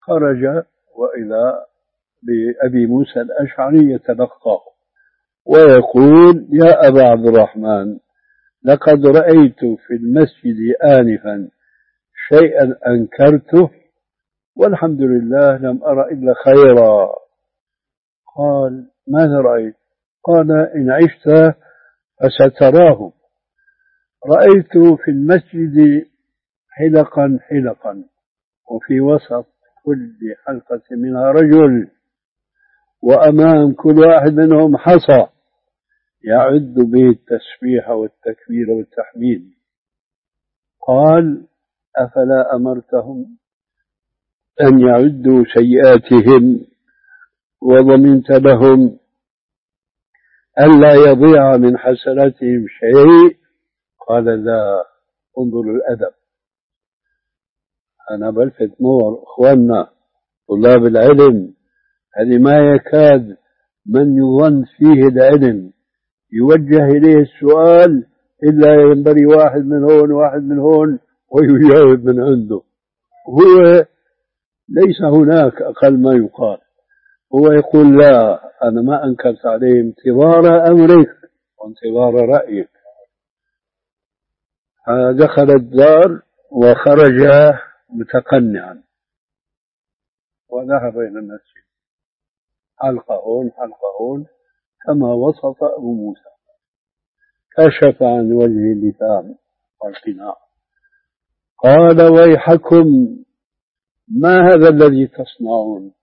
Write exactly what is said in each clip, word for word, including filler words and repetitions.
خرج وإذا بأبي موسى الأشعري يتلقاه ويقول: يا أبا عبد الرحمن، لقد رأيت في المسجد آنفا شيئا أنكرته والحمد لله لم أرى إلا خيرا. قال: ماذا رأيت؟ قال: إن عشت فستراه. رأيت في المسجد حلقا حلقا، وفي وسط كل حلقة منها رجل، وأمام كل واحد منهم حصى يعد به التسبيح والتكبير والتحميد. قال: أفلا أمرتهم أن يعدوا سيئاتهم وضمنت لهم ألا يضيع من حسناتهم شيء؟ قال: لا. انظر الأدب. أنا بلفت نور إخواننا طلاب العلم، هذه ما يكاد من يظن فيه العلم يوجه إليه السؤال إلا ينبري واحد من هون واحد من هون ويجاوب من عنده. هو ليس هناك أقل ما يقال، هو يقول: لا، أنا ما أنكرت عليه انتظار أمرك وانتظار رأيك. دخل الدار وخرج متقنعا وذهب إلى المسجد، حلقة هون حلقة هون كما وصف أبو موسى. كشف عن وجه اللثام والقناع، قال: ويحكم، ما هذا الذي تصنعون؟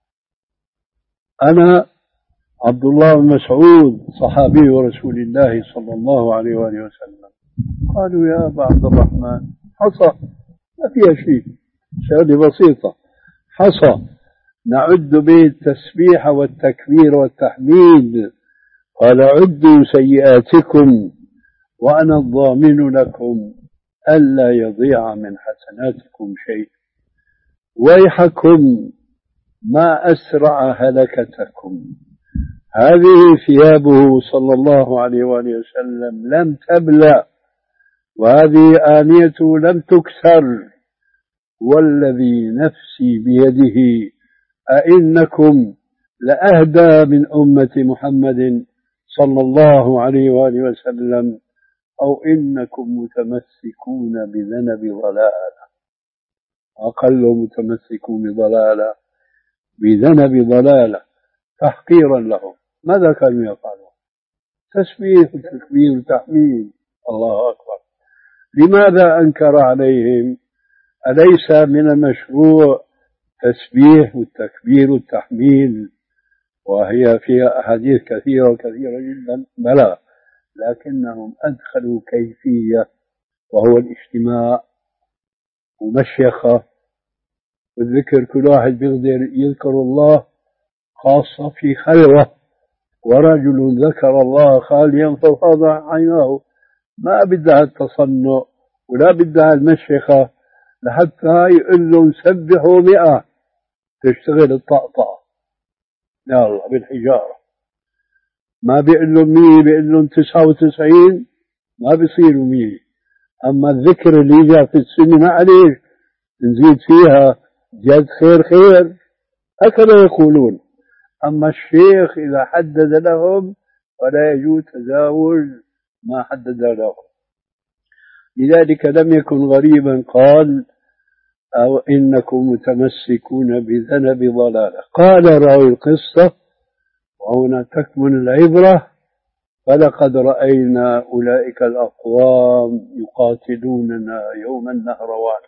أنا عبد الله بن مسعود صحابي رسول الله صلى الله عليه وآله وسلم. قالوا: يا أبا عبد الرحمن، حصى ما فيها شيء، شغلة بسيطة، حصى نعد به التسبيح والتكبير والتحميد. قال: عدوا سيئاتكم وأنا الضامن لكم ألا يضيع من حسناتكم شيء. ويحكم، ما أسرع هلكتكم. هذه ثيابه صلى الله عليه وآله وسلم لم تبلى، وهذه آنيته لم تكسر، والذي نفسي بيده أئنكم لأهدى من أمة محمد صلى الله عليه وآله وسلم، أو إنكم متمسكون بذنب ضلالة. أقل متمسكون بضلالة بذنب ضلالة تحقيرا لهم. ماذا كانوا يفعلون؟ تسبيح وتكبير وتحميد. الله أكبر. لماذا أنكر عليهم؟ أليس من المشروع تسبيح والتكبير والتحميد وهي فيها أحاديث كثيرة كثيرة جدا؟ بلى، لكنهم أدخلوا كيفية وهو الاجتماع ومشيخة والذكر. كل واحد بيقدر يذكر الله خاصة في خلوة، ورجل ذكر الله خاليا ففاض عيناه. ما بدها التصنع ولا بدها المشيخة لحتى يقول لهم سبحوا مئة تشتغل الطقطقة يا الله بالحجارة. ما بيقول لهم مية، بيقول لهم تسعة وتسعين، ما بيصيروا مية. أما الذكر اللي جاء في السنة معلش نزيد فيها، جد خير خير، هكذا يقولون. أما الشيخ إذا حدد لهم فلا يجوز تجاوز ما حدد لهم. لذلك لم يكن غريبا قال: أو إنكم متمسكون بذنب ضلالة. قال راوي القصة، وهنا تكمن العبرة: فلقد رأينا أولئك الأقوام يقاتلوننا يوم النهروان.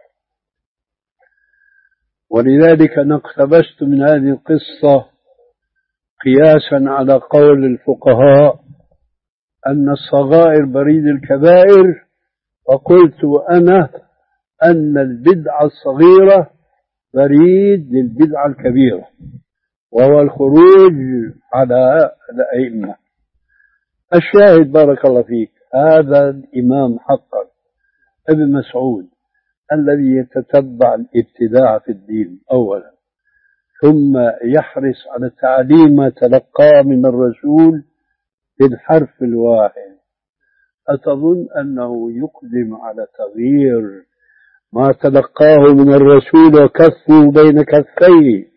ولذلك أنا اقتبست من هذه القصة قياسا على قول الفقهاء أن الصغائر بريد الكبائر، فقلت أنا أن البدعة الصغيرة بريد للبدعة الكبيرة، وهو الخروج على الأئمة. الشاهد بارك الله فيك، هذا الإمام حقا ابن مسعود الذي يتتبع الابتداع في الدين أولا، ثم يحرص على تعليم ما تلقاه من الرسول بالحرف الواحد، أتظن أنه يقدم على تغيير ما تلقاه من الرسول وكفه بين كفيه،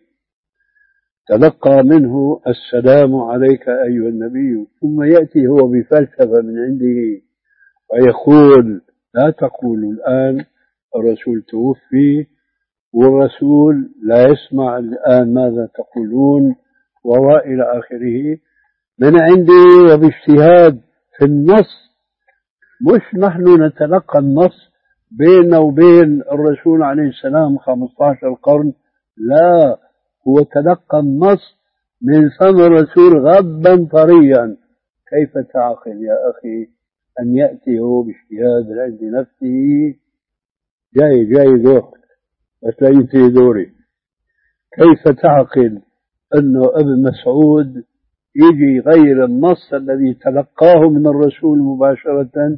تلقى منه السلام عليك أيها النبي، ثم يأتي هو بفلسفة من عنده ويقول لا تقولوا الآن الرسول توفي والرسول لا يسمع الآن ماذا تقولون وإلى آخره من عندي وباجتهاد في النص. مش نحن نتلقى النص بيننا وبين الرسول عليه السلام خمسة عشر قرن، لا، هو تلقى النص من فم الرسول غبا طريا. كيف تعقل يا أخي أن يأتي هو باجتهاد عند نفسه؟ جاي جاي دور بس لا ينتهي دوري. كيف تعقل أنه ابن مسعود يجي غير النص الذي تلقاه من الرسول مباشرة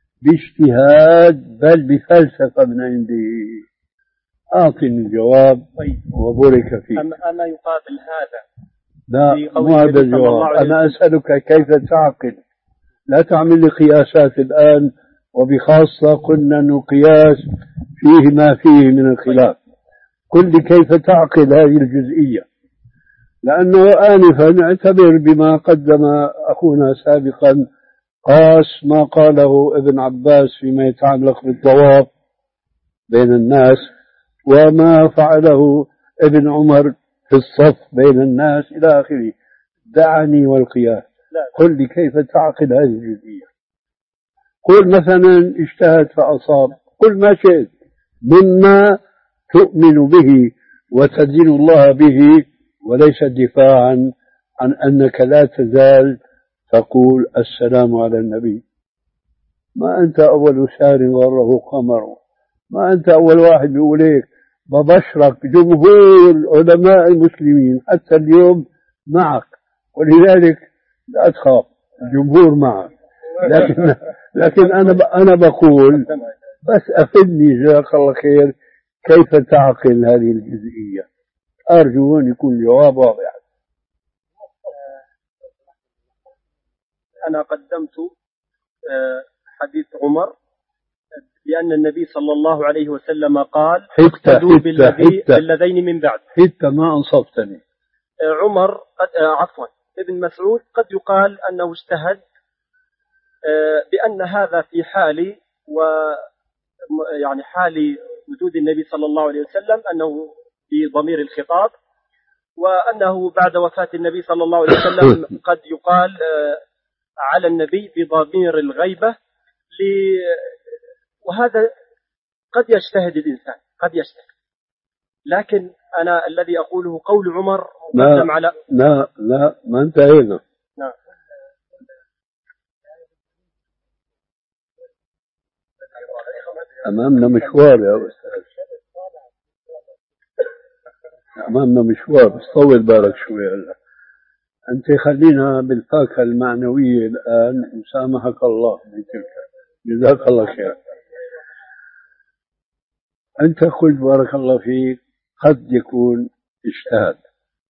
باجتهاد بل بفلسفة من عنده؟ أعطني الجواب وبارك فيك. أما يقابل هذا؟ لا، مو هذا الجواب. أنا أسألك كيف تعقل؟ لا تعمل لي قياسات الآن، وبخاصة قلنا أنه قياس فيه ما فيه من الخلاف. قل لي كيف تعقل هذه الجزئية، لأنه آنفا اعتبر بما قدم أخونا سابقا، قاس ما قاله ابن عباس فيما يتعلق بالطواف بين الناس وما فعله ابن عمر في الصف بين الناس إلى آخره. دعني والقياس. قل لي كيف تعقل هذه الجزئية. قل مثلا اجتهد فأصاب، قل ما شئت مما تؤمن به وتدين الله به، وليس دفاعا عن أنك لا تزال تقول السلام على النبي. ما أنت أول شهر غره قمر، ما أنت أول واحد بيقول هيك. ببشرك جمهور علماء المسلمين حتى اليوم معك، ولذلك لا تخاف، الجمهور معك. لكن لكن أنا أنا بقول بس أفدني جزاك الله خير، كيف تعقل هذه الجزئية؟ أرجو أن يكون الجواب واضح. أنا قدمت حديث عمر لأن النبي صلى الله عليه وسلم قال اقتدوا بالذين من بعد. حتى ما أنصفتني. عمر قد عفوا ابن مسعود قد يقال أنه اجتهد بأن هذا في حال و يعني حال وجود النبي صلى الله عليه وسلم أنه بضمير الخطاب، وأنه بعد وفاة النبي صلى الله عليه وسلم قد يقال على النبي بضمير الغيبة. وهذا قد يجتهد الإنسان، قد يجتهد، لكن أنا الذي أقوله قول عمر مقدم على لا لا ما انتهينا. نعم. أمامنا مشوار يا أستاذ، أمامنا مشوار، بس طول بالك شوي. هلا أنت خلينا بالفاكهة المعنوية الآن، مسامحك الله من تلك، جزاك الله خير. أنت قلت بارك الله فيك قد يكون اجتهاد.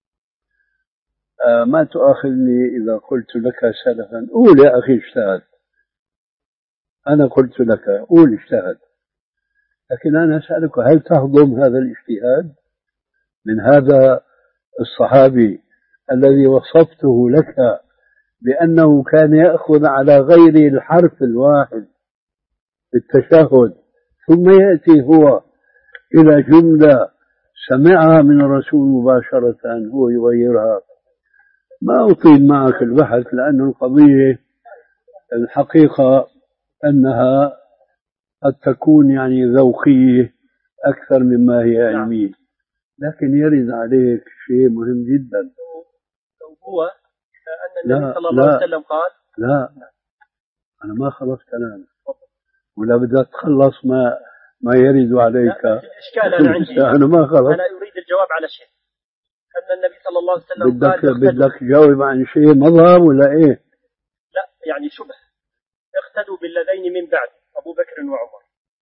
آه ما تؤاخذني إذا قلت لك سلفا قول يا أخي اجتهد. أنا قلت لك قول اجتهد، لكن أنا أسألك هل تهضم هذا الاجتهاد من هذا الصحابي الذي وصفته لك بأنه كان يأخذ على غير الحرف الواحد في التشهد، ثم يأتي هو إلى جملة سمعها من الرسول مباشرة هو يغيرها؟ ما أطيل معك البحث، لأن القضية الحقيقة أنها قد تكون يعني ذوقية أكثر مما هي علمية، لكن يرد عليك شيء مهم جدا. هو أن النبي صلى الله عليه وسلم قال لا أنا ما خلصت كلامي، ولا بدك تخلص ما ما يرد عليك. الإشكال أنا عندي أنا ما خلص، أنا أريد الجواب على شيء. أن النبي صلى الله عليه وسلم بدك قال بدك تجاوب عن شيء مظهر ولا إيه؟ لا يعني شبه. اقتدوا بالذين من بعد أبو بكر وعمر.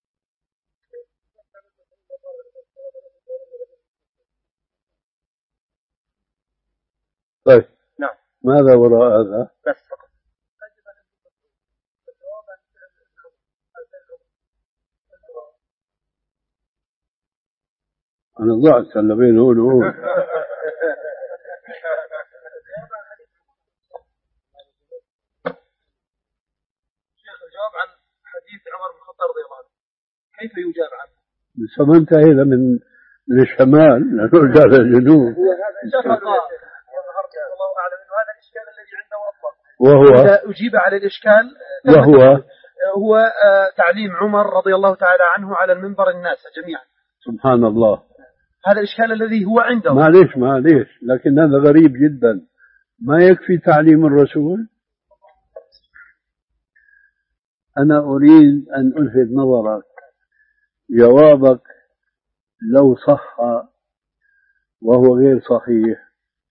طيب نعم. ماذا وراء هذا؟ بس فقط. أنا ضعت اللي بين هون وهون. شيخ الجواب عن حديث عمر بن الخطاب رضي الله عنه كيف يجاب عنه؟ لسه ما انتهينا من من الشمال نرجع للجنوب. الله أعلم أنه هذا الإشكال الذي عنده أصلا. وهو إذا أجيب على الإشكال وهو هو تعليم عمر رضي الله تعالى عنه على المنبر الناس جميعا. سبحان الله. هذا الإشكال الذي هو عنده. معليش معليش لكن هذا غريب جدا. ما يكفي تعليم الرسول؟ أنا أريد أن ألفت نظرك، جوابك لو صح وهو غير صحيح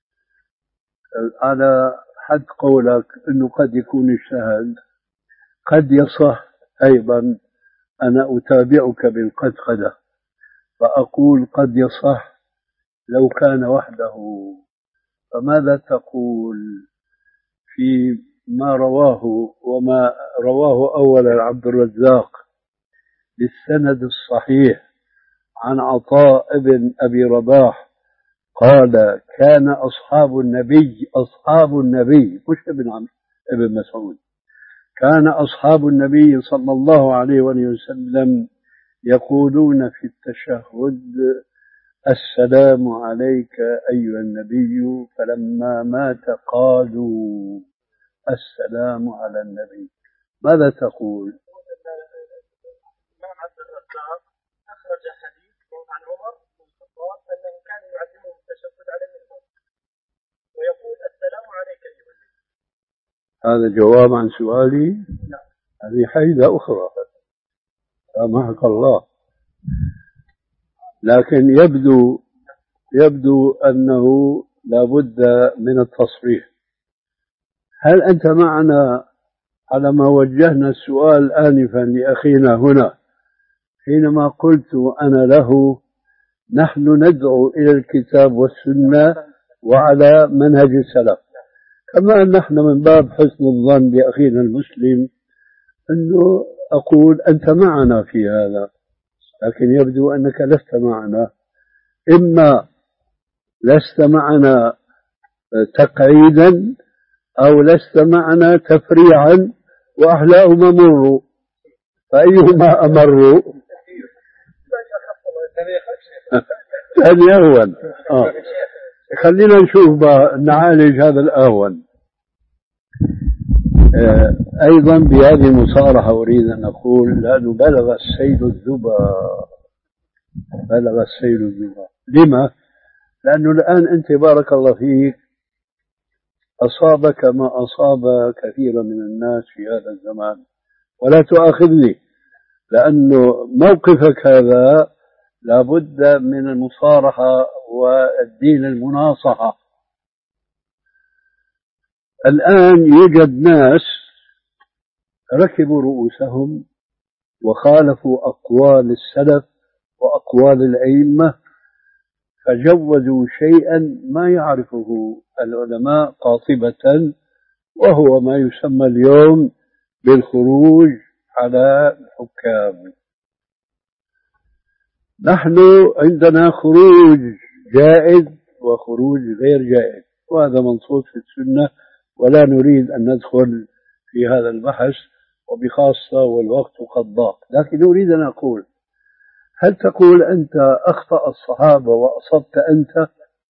على حد قولك أنه قد يكون اجتهد، قد يصح أيضا. أنا أتابعك بالقدقدة فأقول قد يصح لو كان وحده. فماذا تقول في ما رواه وما رواه أولا عبد الرزاق بالسند الصحيح عن عطاء بن أبي رباح قال كان أصحاب النبي أصحاب النبي مش ابن عم ابن مسعود كان أصحاب النبي صلى الله عليه وسلم يقولون في التشهد السلام عليك أيها النبي، فلما مات قالوا السلام على النبي. ماذا تقول؟ الإمام عبد الرزاق أخرج حديث عن عمر بن الخطاب أنه كان يعلمهم التشهد على المنبر ويقول السلام عليك أيها النبي. هذا جواب عن سؤالي؟ نعم. هذه حيلة أخرى سامحك الله. لكن يبدو يبدو أنه لابد من التصريح. هل أنت معنا على ما وجهنا السؤال آنفا لأخينا هنا حينما قلت أنا له نحن ندعو إلى الكتاب والسنة وعلى منهج السلف، كما نحن من باب حسن الظن بأخينا المسلم أنه أقول أنت معنا في هذا، لكن يبدو أنك لست معنا. إما لست معنا تقعيدا أو لست معنا تفريعا، وأحلاهما مروا، فأيهما أمروا؟ ثاني أهون. آه. خلينا نشوف نعالج هذا الأهون. آه. أيضا بهذه المصارحة أريد أن أقول لأنه بلغ السيل الذبا بلغ السيل الذبا. لما؟ لأنه الآن أنت بارك الله فيك أصابك ما أصاب كثيرا من الناس في هذا الزمان، ولا تؤاخذني لأنه موقفك هذا لابد من المصارحة والدين المناصحة. الآن يوجد ناس ركبوا رؤوسهم وخالفوا أقوال السلف وأقوال الأئمة، فجوزوا شيئا ما يعرفه العلماء قاطبة، وهو ما يسمى اليوم بالخروج على الحكام. نحن عندنا خروج جائز وخروج غير جائز، وهذا منصوص في السنة، ولا نريد أن ندخل في هذا البحث وبخاصة والوقت قد ضاق. لكن أريد أن أقول، هل تقول أنت أخطأ الصحابة وأصبت أنت؟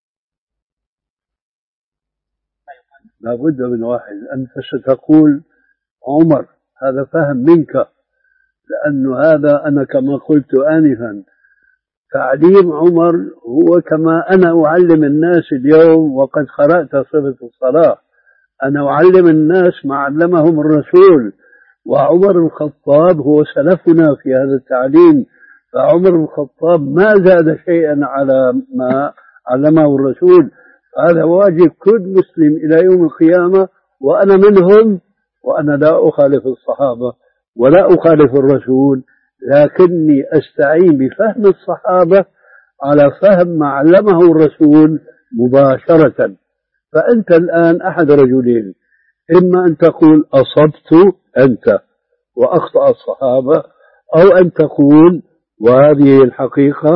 لابد من واحد. أنت ستقول عمر، هذا فهم منك، لأنه هذا أنا كما قلت آنفا تعليم عمر هو كما أنا أعلم الناس اليوم، وقد قرأت صفة الصلاة، أنا أعلم الناس ما علمهم الرسول، وعمر الخطاب هو سلفنا في هذا التعليم، فعمر الخطاب ما زاد شيئا على ما علمه الرسول. هذا واجب كل مسلم إلى يوم القيامة، وأنا منهم، وأنا لا أخالف الصحابة ولا أخالف الرسول، لكني أستعين بفهم الصحابة على فهم ما علمه الرسول مباشرة. فأنت الآن أحد رجلين، إما أن تقول أصبت أنت وأخطأ الصحابة، أو أن تقول وهذه الحقيقة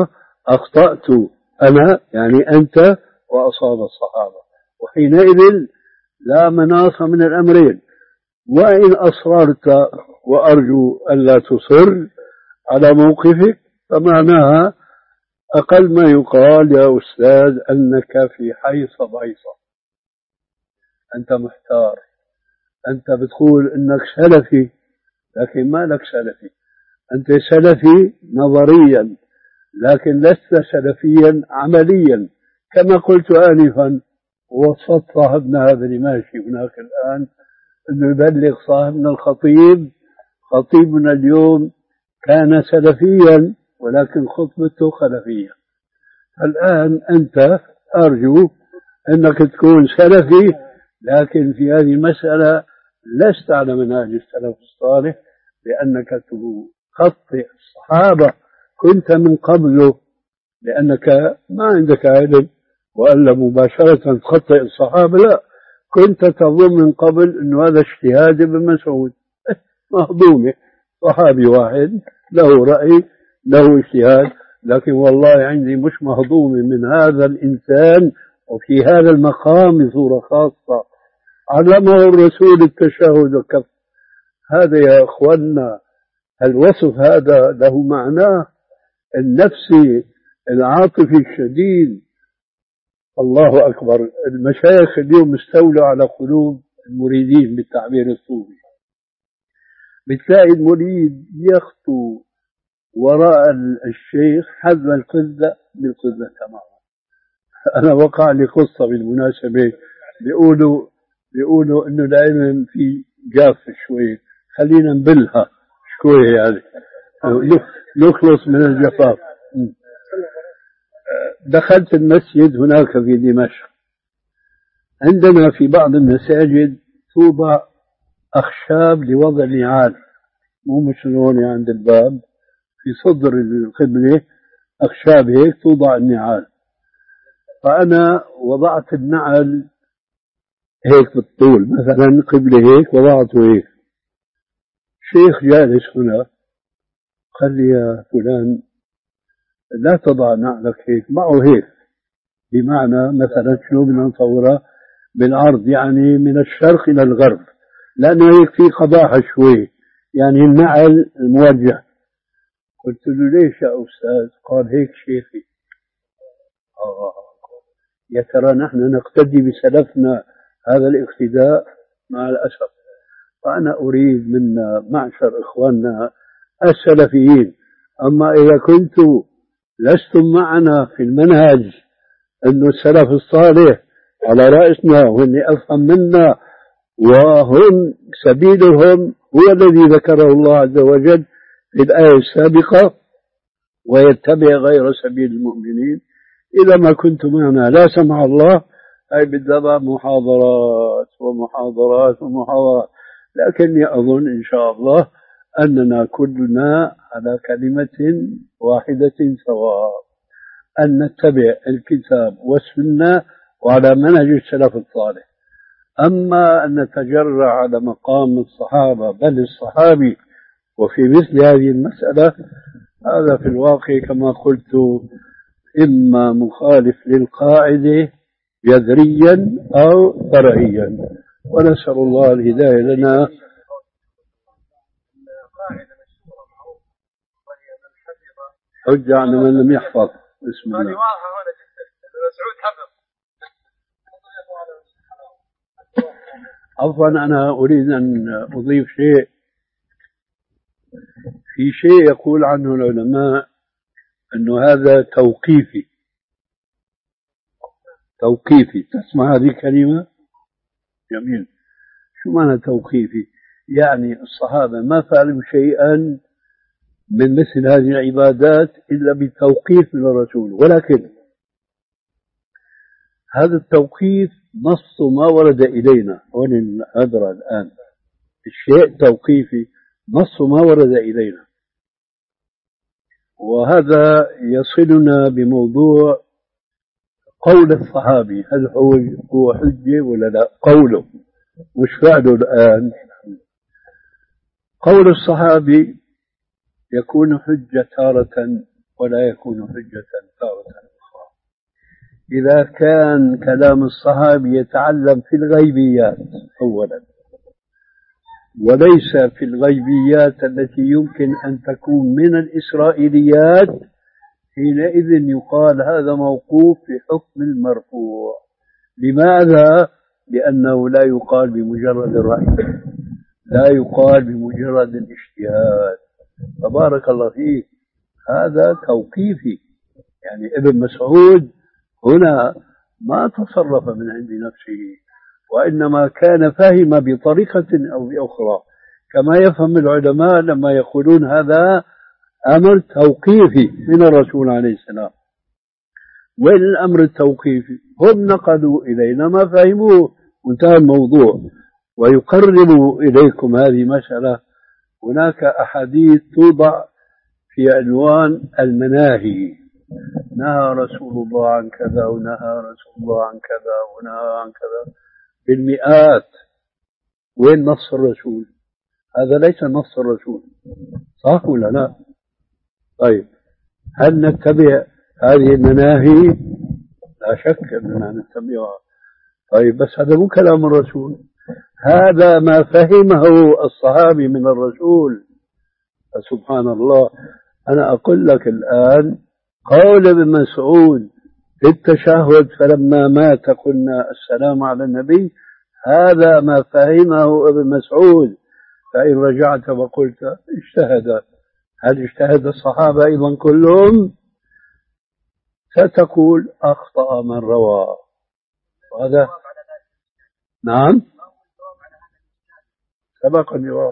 أخطأت أنا يعني أنت وأصاب الصحابة، وحينئذ لا مناص من الأمرين. وإن أصررت وأرجو ألا تصر على موقفك فمعناها أقل ما يقال يا أستاذ أنك في حيصة ضيصة، أنت محتار، أنت بتقول أنك سلفي لكن ما لك سلفي، أنت سلفي نظريا لكن لست سلفيا عمليا، كما قلت آنفا ووصفت صاحبنا هذا اللي ماشي هناك الآن أنه يبلغ صاحبنا الخطيب، خطيبنا اليوم كان سلفيا ولكن خطبته خلفية. الآن أنت أرجو أنك تكون سلفي لكن في هذه المسألة لست على منهج السلف الصالح، لأنك تخطئ الصحابة كنت من قبله، لأنك ما عندك علم وألا مباشرة تخطئ الصحابة، لا، كنت تظن من قبل أنه هذا اجتهاد ابن مسعود مهضومة، صحابي واحد له رأي له اجتهاد، لكن والله عندي مش مهضومة من هذا الإنسان وفي هذا المقام بصورة خاصة علمه الرسول التشهد وكف. هذا يا أخوانا الوصف هذا له معناه النفسي العاطفي الشديد. الله أكبر، المشايخ اليوم استولوا على قلوب المريدين بالتعبير الصوفي، بتلاقي المريد يخطو وراء الشيخ حذو القذة بالقذة تماما. أنا وقع لي قصة بالمناسبة، بيقولوا بيقولوا إنه العلم في جاف شوي، خلينا نبلها شوي يعني نخلص من الجفاف. دخلت المسجد هناك في دمشق، عندنا في بعض المساجد توضع أخشاب لوضع النعال، مو مثل هون عند الباب في صدر القبلة أخشاب هيك توضع النعال، فأنا وضعت النعل هيك بالطول مثلا قبلة هيك وضعته هيك. شيخ جالس هنا قال لي يا فلان لا تضع نعلك هيك، معه هيك، بمعنى مثلا شنو بدنا نصورها بالعرض يعني من الشرق إلى الغرب، لأنه هيك في قباحة شوي يعني النعل الموجه. قلت له ليش يا أستاذ؟ قال هيك شيخي. آه يا ترى نحن نقتدي بسلفنا هذا الاقتداء؟ مع الأسف. فأنا أريد من معشر إخواننا السلفيين، أما إذا كنتم لستم معنا في المنهج أن السلف الصالح على رأسنا وهن أفهم منا وهم سبيلهم هو الذي ذكره الله عز وجل في الآية السابقة ويتبع غير سبيل المؤمنين، إذا ما كنتم معنا لا سمع الله، أي بالضبط محاضرات ومحاضرات ومحاضرات. لكني أظن إن شاء الله أننا كلنا على كلمة واحدة سواء، أن نتبع الكتاب والسنة وعلى منهج السلف الصالح. أما أن نتجرع على مقام الصحابة بل الصحابي وفي مثل هذه المسألة، هذا في الواقع كما قلت إما مخالف للقاعدة جذريا أو فرعيا، ونسأل الله الهداية لنا. حج على من لم يحفظ. بسم الله. عفوا أنا أريد أن أضيف شيء، في شيء يقول عنه العلماء أنه هذا توقيفي. توقيفي، تسمع هذه الكلمة؟ جميل. شو معنى توقيفي؟ يعني الصحابة ما فعلوا شيئا من مثل هذه العبادات إلا بتوقيف من الرسول، ولكن هذا التوقيف نص ما ورد إلينا. هون أدرى الآن الشيء توقيفي نص ما ورد إلينا، وهذا يصلنا بموضوع قول الصحابي، هل هو حجة ولا لا؟ قوله مش فعله. الآن قول الصحابي يكون حجة تارة ولا يكون حجة تارة أخرى. إذا كان كلام الصحابي يتعلم في الغيبيات أولا، وليس في الغيبيات التي يمكن أن تكون من الإسرائيليات، حينئذ يقال هذا موقوف في حكم المرفوع. لماذا؟ لأنه لا يقال بمجرد الرأي، لا يقال بمجرد الاجتهاد. تبارك الله فيك، هذا توقيفي. يعني ابن مسعود هنا ما تصرف من عند نفسه، وإنما كان فهم بطريقة أو بأخرى، كما يفهم العلماء لما يقولون هذا أمر توقيفي من الرسول عليه السلام. وين الأمر التوقيفي؟ هم نقلوا إلينا ما فهموه وانتهى الموضوع. ويقرب إليكم هذه مسألة، هناك أحاديث توضع في عنوان المناهي، نهى رسول الله عن كذا ونهى رسول الله عن كذا ونهى عن كذا بالمئات. وين نص الرسول؟ هذا ليس نص الرسول، صح ولا لا؟ طيب هل نتبع هذه المناهي؟ لا شك أننا نتبعها. طيب بس هذا مو كلام الرسول، هذا ما فهمه الصحابي من الرسول. سبحان الله. أنا أقول لك الآن قول ابن مسعود في التشهد فلما مات قلنا السلام على النبي، هذا ما فهمه ابن مسعود. فإن رجعت وقلت اجتهد، هل اجتهد الصحابة أيضا كلهم؟ ستقول أخطأ من روى. وهذا نعم سبق الجواب.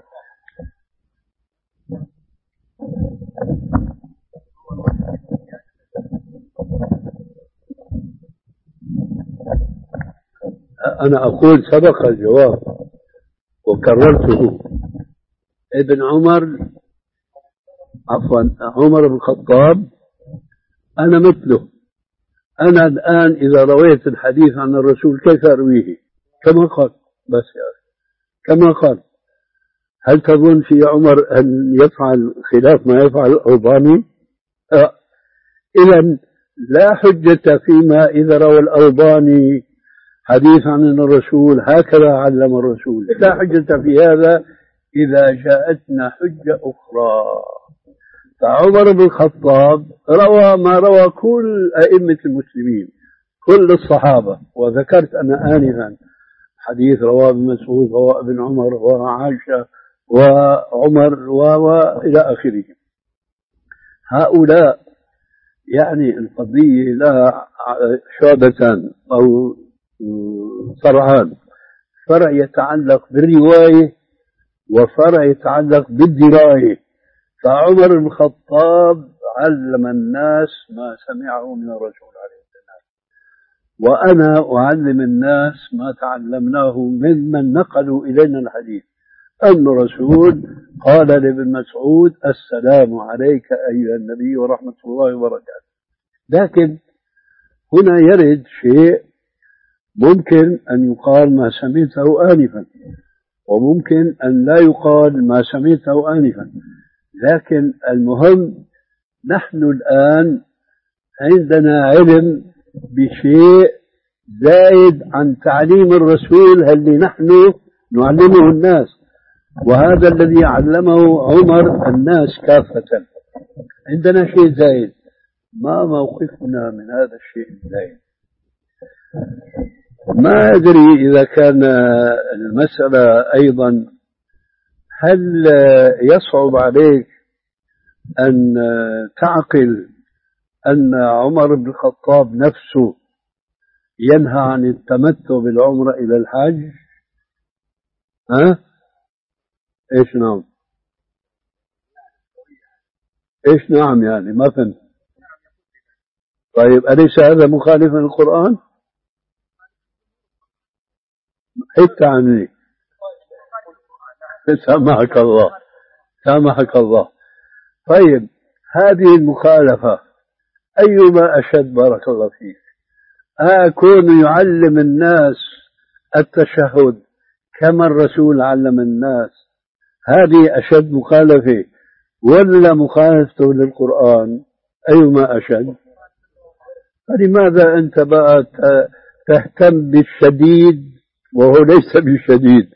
أنا أقول سبق الجواب وكررته. ابن عمر عفوا عمر بن الخطاب أنا مثله. أنا الآن إذا رويت الحديث عن الرسول كيف أرويه؟ كما قال. بس يا أخي كما قال. هل تظن في عمر أن يفعل خلاف ما يفعل الألباني؟ أه. إذن لا حجة فيما إذا روى الألباني حديث عن الرسول هكذا علم الرسول، لا حجة في هذا إذا جاءتنا حجة أخرى. فعمر بن الخطاب روى ما روى كل أئمة المسلمين، كل الصحابة، وذكرت أنا آنفا حديث رواه ابن مسعود رواه ابن عمر رواه عائشة وعمر وإلى آخره. هؤلاء يعني القضية لها شعبتان أو فرعان، فرع يتعلق بالرواية وفرع يتعلق بالدراية. فعمر بن الخطاب علم الناس ما سمعه من الرسول عليه السلام، وأنا أعلم الناس ما تعلمناه ممن نقلوا إلينا الحديث، أن الرسول قال لابن مسعود السلام عليك أيها النبي ورحمة الله وبركاته. لكن هنا يرد شيء ممكن أن يقال ما سمعته آنفا، وممكن أن لا يقال ما سمعته آنفا. لكن المهم نحن الآن عندنا علم بشيء زايد عن تعليم الرسول اللي نحن نعلمه الناس، وهذا الذي علمه عمر الناس كافة. عندنا شيء زايد، ما موقفنا من هذا الشيء الزايد؟ ما أدري إذا كان المسألة أيضا هل يصعب عليك أن تعقل أن عمر بن الخطاب نفسه ينهى عن التمتع بالعمرة إلى الحج؟ ها؟ إيش نعم؟ إيش نعم يعني ما فهمت. طيب أليس هذا مخالفا للقرآن؟ حتى عني سامحك الله سامحك الله. طيب هذه المخالفة أيما أشد؟ بارك الله فيك. أكون يعلم الناس التشهد كما الرسول علم الناس، هذه أشد مخالفة ولا مخالفته للقرآن؟ أيما أشد؟ فلماذا أنت بقى تهتم بالشديد وهو ليس بالشديد،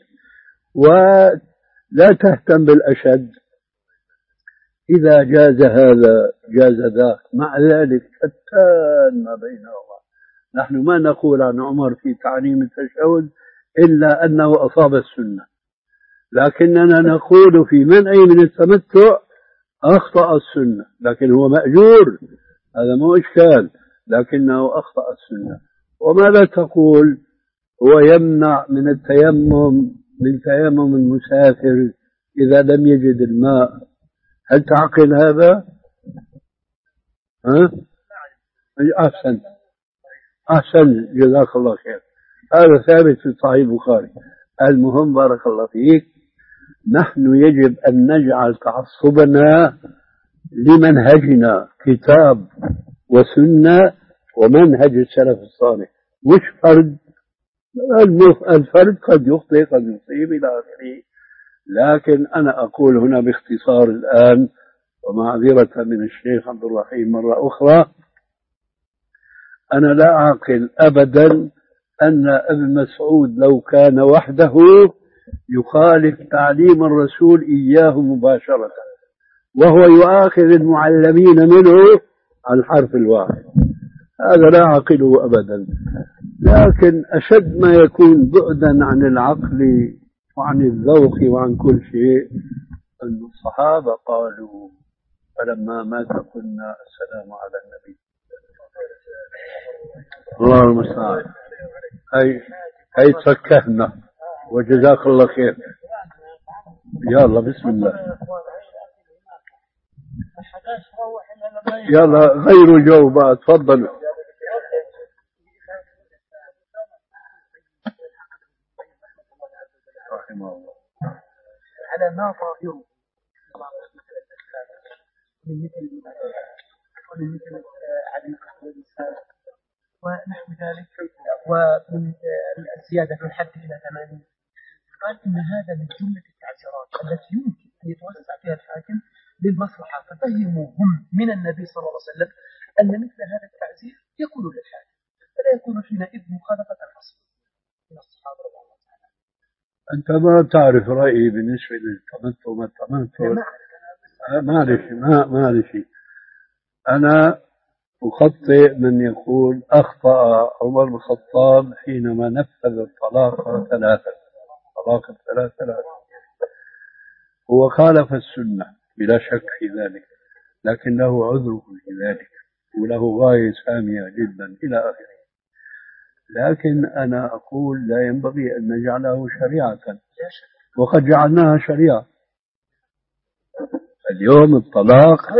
ولا تهتم بالأشد؟ إذا جاز هذا جاز ذاك، مع ذلك شتان ما بينهما. نحن ما نقول عن عمر في تعليم التشهد إلا أنه أصاب السنة، لكننا نقول في منعه من التمتع أخطأ السنة، لكن هو مأجور، هذا مو إشكال، لكنه أخطأ السنة. وماذا تقول هو يمنع من التيمم من تيمم المسافر إذا لم يجد الماء؟ هل تعقل هذا؟ ها؟ أحسن أحسن جزاك الله خير، هذا ثابت في صحيح البخاري. المهم بارك الله فيك، نحن يجب أن نجعل تعصبنا لمنهجنا كتاب وسنة ومنهج السلف الصالح، مش فرد. الفرد قد يخطئ قد يصيب إلى آخره، لكن أنا أقول هنا باختصار الآن ومعذرة من الشيخ عبد الرحيم مرة أخرى، أنا لا أعقل أبدا أن ابن مسعود لو كان وحده يخالف تعليم الرسول إياه مباشرة وهو يؤاخذ المعلمين منه على الحرف الواحد، هذا لا أعقله أبدا. لكن أشد ما يكون بعدا عن العقل وعن الذوق وعن كل شيء أن الصحابة قالوا فلما مات قلنا السلام على النبي. الله المستعان. هي هي تفكهنا وجزاك الله خير. يلا بسم الله، يلا غيروا جو بقى، تفضلوا. رحمه الله. على ما ظاهره من مثل ومن مثل عدم قتل الإنسان ونحو ذلك، ومن الزيادة في الحد إلى ثمانين، قال إن هذا من جملة التعزيرات التي يمكن أن يتوسع فيها الحاكم للمصلحة، ففهموا هم من النبي صلى الله عليه وسلم أن مثل هذا التعزير يكون للحاكم، فلا يكون حينئذ مخالفة الأصل من الصحابة رضي الله عنهم. أنت ما تعرف رأيي بالنسبة للتمتع ما التمتع. معلش ما معلش أنا أخطئ من يقول أخطأ عمر بن الخطاب حينما نفذ الطلاق ثلاثة طلاق الثلاث ثلاثة هو خالف السنة بلا شك في ذلك، لكن له عذره في ذلك وله غاية سامية جدا إلى آخره. لكن أنا أقول لا ينبغي أن نجعله شريعة، وقد جعلناها شريعة. اليوم الطلاق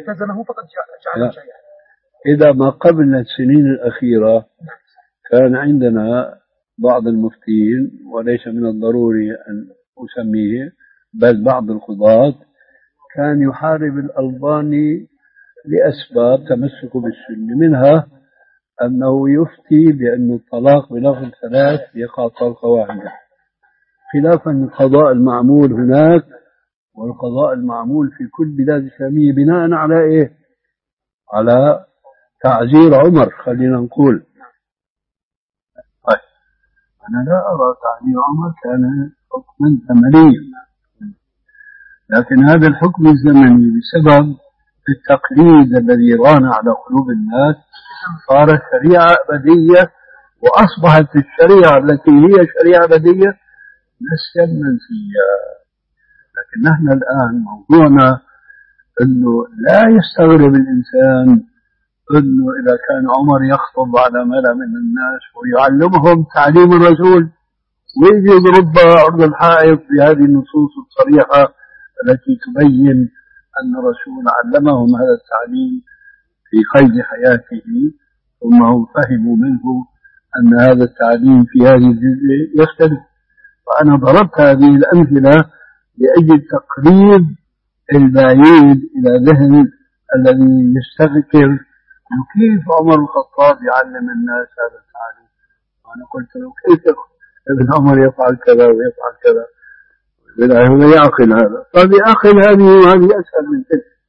إذا ما قبل السنين الأخيرة كان عندنا بعض المفتين، وليس من الضروري أن أسميه بل بعض القضاة، كان يحارب الألباني لأسباب تمسك بالسنة، منها أنه يفتي بأن الطلاق بلفظ ثلاث يقع طلقة واحدة، خلافا القضاء المعمول هناك والقضاء المعمول في كل بلاد الإسلامية بناء على إيه؟ على تعزير عمر. خلينا نقول طيب أنا لا أرى تعزير عمر كان حكما زمنيا، لكن هذا الحكم الزمني بسبب التقليد الذي ران على قلوب الناس صارت شريعة أبدية، وأصبحت الشريعة التي هي شريعة أبدية نسيا منسيا. لكن نحن الآن موضوعنا أنه لا يستغرب الإنسان أنه إذا كان عمر يخطب على ملأ من الناس ويعلمهم تعليم الرسول ويجي يضرب عرض الحائط بهذه النصوص الصريحة التي تبين أن الرسول علمهم هذا التعليم في قيد حياته، ثم هم فهموا منه أن هذا التعليم في هذه الجزء يختلف. وأنا ضربت هذه الأمثلة لأجل تقريب البعيد إلى ذهن الذي يستذكر كيف عمر الخطاب يعلم الناس هذا التعليم. وأنا قلت له كيف ابن عمر يفعل كذا ويفعل كذا، هنا يعقل هذا. طيب يعقل هذه وهذه أسهل من تلك.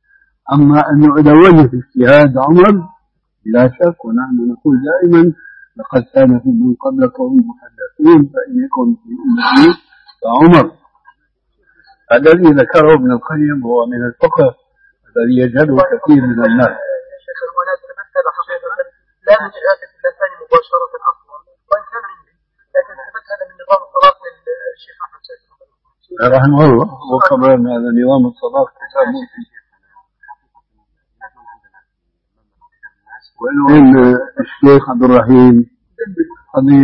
أما أنه إذا وجد اجتهاد عمر بلا شك، ونحن نقول دائما لقد كان في من قبلكم محدثون فإن يكن في أمتي فعمر. الذي ذكره ابن القيم هو من الفقه الذي يجهله كثير من الناس. شيخ المناد تمثل حقيقة لا نجد هذا في اللسان مباشرة أصلا، وإن كان عندي لكن ثبت هذا من نظام الصلاة للشيخ أحمد شاكر رحمه الله، وكبر أن هذا نظام الصلاة كتاب فيه. وإن الشيخ عبد الرحيم قد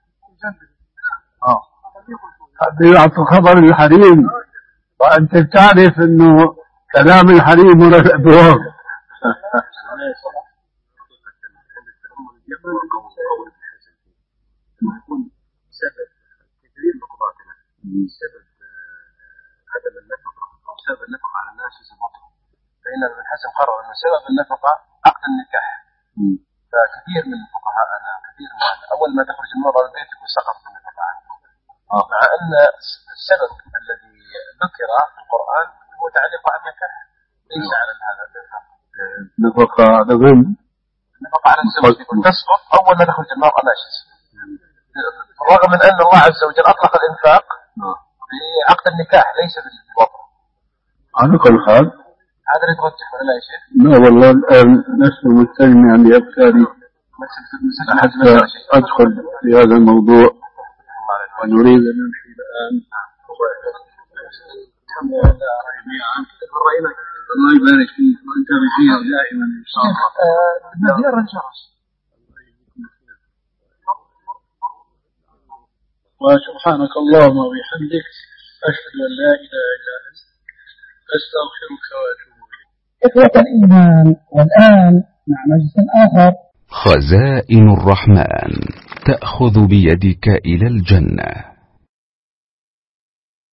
آه قد يعطي خبر الحريم، وأنت تعرف أنه كلام الحريم ولا الأبواب. يكون سبب تدريب مقباتنا، سبب عدم النفقة أو سبب النفقة على الناس يزبطه، فإن ابن حزم قرر أن سبب النفقة عقد النكاح. فكثير من الفقهاء أنا كثير من أول ما تخرج المرأة من البيت يكون سقطت النفقة عنه، مع أن السبب الذي ذكر في القرآن هو تعليق على النكاح ليس على هذا النفقة على غير النفقة على الزوج يكون تسقط أول ما تخرج المرأة ناشز، رغم من أن الله عز وجل أطلق الإنفاق بعقد النكاح ليس بالوضع. على كل حال هذا اللي ترجح ولا لا يا شيخ؟ لا والله الآن لست مستجمعا لأفكاري حتى أدخل في هذا الموضوع، ونريد أن نمشي الآن. الله يبارك فيك وأنت بخير دائما إن شاء الله. زيارة الجرس. وسبحانك اللهم وبحمدك أشهد أن لا إله إلا أنت أستغفرك وأتوب إليك. إخوة الإيمان، والآن مع مجلس آخر. خزائن الرحمن تأخذ بيدك إلى الجنة.